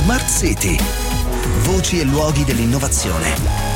Smart City. Voci e luoghi dell'innovazione.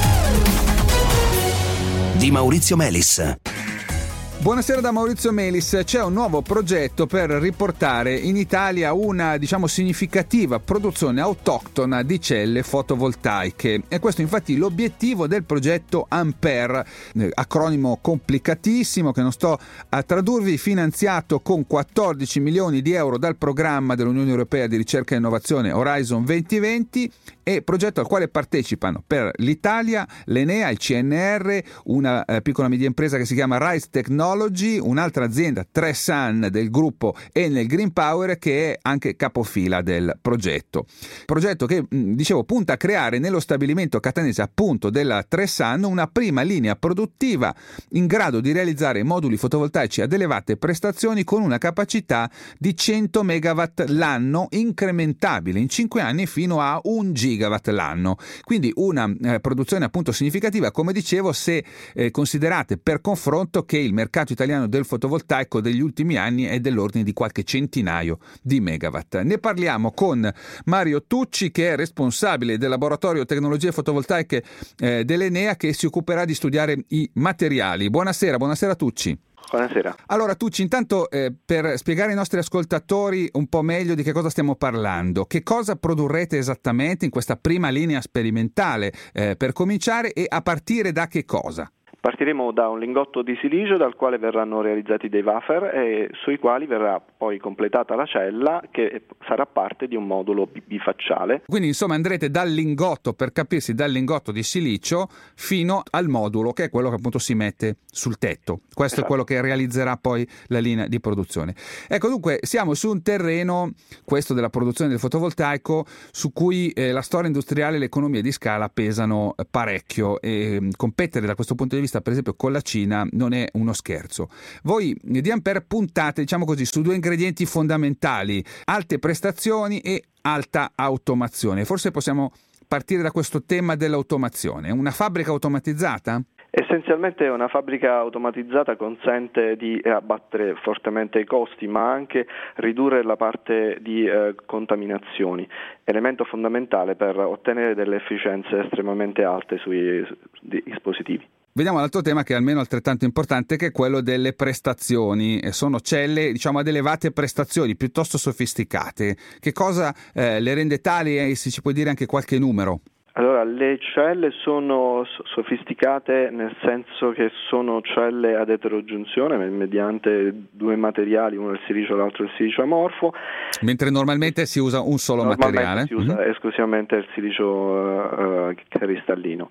Di Maurizio Melis. Buonasera da Maurizio Melis. C'è un nuovo progetto per riportare in Italia una, significativa produzione autoctona di celle fotovoltaiche. E questo infatti l'obiettivo del progetto Ampere, acronimo complicatissimo che non sto a tradurvi, finanziato con 14 milioni di euro dal programma dell'Unione Europea di ricerca e innovazione Horizon 2020, e progetto al quale partecipano per l'Italia l'Enea, il CNR, una piccola e media impresa che si chiama Rise Technology, un'altra azienda 3Sun del gruppo Enel Green Power, che è anche capofila del progetto. Progetto che, punta a creare nello stabilimento catanese appunto della 3Sun una prima linea produttiva in grado di realizzare moduli fotovoltaici ad elevate prestazioni con una capacità di 100 megawatt l'anno, incrementabile in 5 anni fino a 1 gigawatt l'anno. Quindi una produzione appunto significativa, come dicevo, se considerate per confronto che il mercato italiano del fotovoltaico degli ultimi anni è dell'ordine di qualche centinaio di megawatt. Ne parliamo con Mario Tucci, che è responsabile del laboratorio tecnologie fotovoltaiche dell'Enea, che si occuperà di studiare i materiali. Buonasera Tucci. Buonasera. Allora Tucci, intanto per spiegare ai nostri ascoltatori un po' meglio di che cosa stiamo parlando, che cosa produrrete esattamente in questa prima linea sperimentale per cominciare, e a partire da che cosa? Partiremo da un lingotto di silicio dal quale verranno realizzati dei wafer e sui quali verrà poi completata la cella, che sarà parte di un modulo bifacciale. Quindi insomma andrete dal lingotto, per capirsi, dal lingotto di silicio fino al modulo, che è quello che appunto si mette sul tetto. Questo Esatto. È quello che realizzerà poi la linea di produzione. Ecco, dunque siamo su un terreno, questo della produzione del fotovoltaico, su cui la storia industriale e l'economia di scala pesano parecchio, e competere da questo punto di vista per esempio con la Cina non è uno scherzo. Voi di Ampere puntate, su due ingredienti fondamentali: alte prestazioni e alta automazione. Forse possiamo partire da questo tema dell'automazione. Una fabbrica automatizzata? Essenzialmente una fabbrica automatizzata consente di abbattere fortemente i costi, ma anche ridurre la parte di contaminazioni, elemento fondamentale per ottenere delle efficienze estremamente alte sui dispositivi. Vediamo l'altro tema, che è almeno altrettanto importante, che è quello delle prestazioni. Sono celle ad elevate prestazioni, piuttosto sofisticate. Che cosa le rende tali, e se ci puoi dire anche qualche numero? Allora, le celle sono sofisticate nel senso che sono celle ad eterogiunzione mediante due materiali, uno il silicio e l'altro il silicio amorfo. Mentre normalmente si usa un solo materiale? Si usa esclusivamente il silicio cristallino.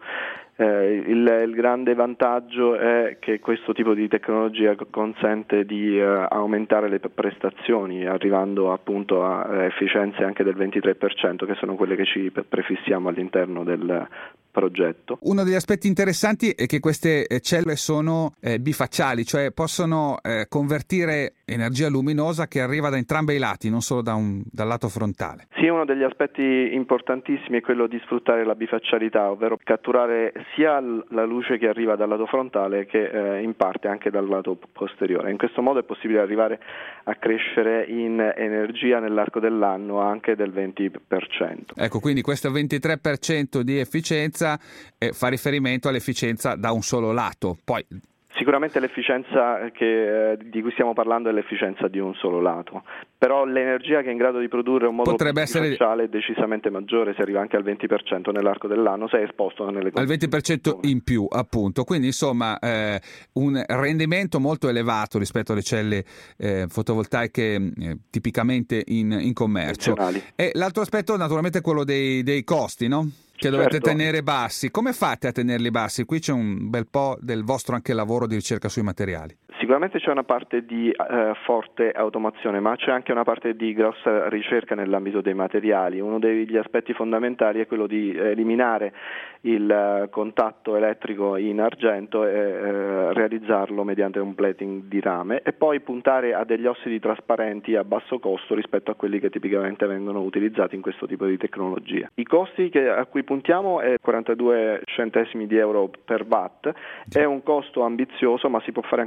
Il grande vantaggio è che questo tipo di tecnologia consente di aumentare le prestazioni, arrivando appunto a efficienze anche del 23%, che sono quelle che ci prefissiamo all'interno del progetto. Uno degli aspetti interessanti è che queste celle sono bifacciali, cioè possono convertire energia luminosa che arriva da entrambi i lati, non solo dal lato frontale. Sì, uno degli aspetti importantissimi è quello di sfruttare la bifaccialità, ovvero catturare sia la luce che arriva dal lato frontale che in parte anche dal lato posteriore. In questo modo è possibile arrivare a crescere in energia nell'arco dell'anno anche del 20%. Ecco, quindi questo 23% di efficienza fa riferimento all'efficienza da un solo lato. Poi sicuramente l'efficienza di cui stiamo parlando è l'efficienza di un solo lato, però l'energia che è in grado di produrre un modo bifacciale è decisamente maggiore, si arriva anche al 20% nell'arco dell'anno, se è esposto nelle condizioni. Al 20% in più, appunto. Quindi insomma un rendimento molto elevato rispetto alle celle fotovoltaiche tipicamente in commercio. E l'altro aspetto naturalmente è quello dei costi, no? Che dovete tenere bassi. Come fate a tenerli bassi? Qui c'è un bel po' del vostro anche lavoro di ricerca sui materiali. Sicuramente c'è una parte di forte automazione, ma c'è anche una parte di grossa ricerca nell'ambito dei materiali. Uno degli aspetti fondamentali è quello di eliminare il contatto elettrico in argento e realizzarlo mediante un plating di rame, e poi puntare a degli ossidi trasparenti a basso costo rispetto a quelli che tipicamente vengono utilizzati in questo tipo di tecnologia. I costi a cui puntiamo è 42 centesimi di euro per watt, è un costo ambizioso, ma si può fare ancora meglio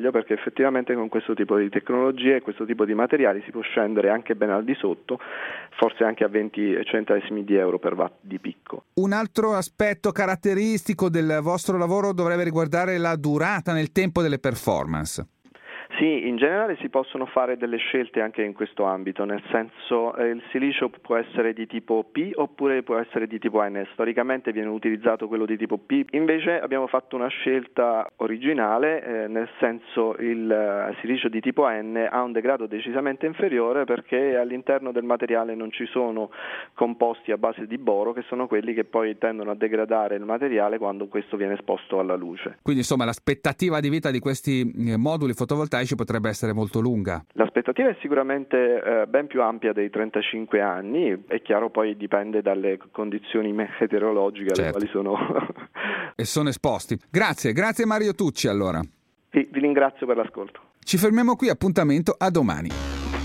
meglio, perché effettivamente con questo tipo di tecnologie e questo tipo di materiali si può scendere anche ben al di sotto, forse anche a 20 centesimi di euro per watt di picco. Un altro aspetto caratteristico del vostro lavoro dovrebbe riguardare la durata nel tempo delle performance. Sì, in generale si possono fare delle scelte anche in questo ambito, nel senso il silicio può essere di tipo P oppure può essere di tipo N. Storicamente viene utilizzato quello di tipo P, invece abbiamo fatto una scelta originale, nel senso il silicio di tipo N ha un degrado decisamente inferiore perché all'interno del materiale non ci sono composti a base di boro, che sono quelli che poi tendono a degradare il materiale quando questo viene esposto alla luce. Quindi insomma l'aspettativa di vita di questi moduli fotovoltaici potrebbe essere molto lunga. L'aspettativa è sicuramente ben più ampia dei 35 anni, è chiaro, poi dipende dalle condizioni meteorologiche alle quali sono e sono esposti. Grazie Mario Tucci allora. Vi ringrazio per l'ascolto. Ci fermiamo qui, appuntamento a domani.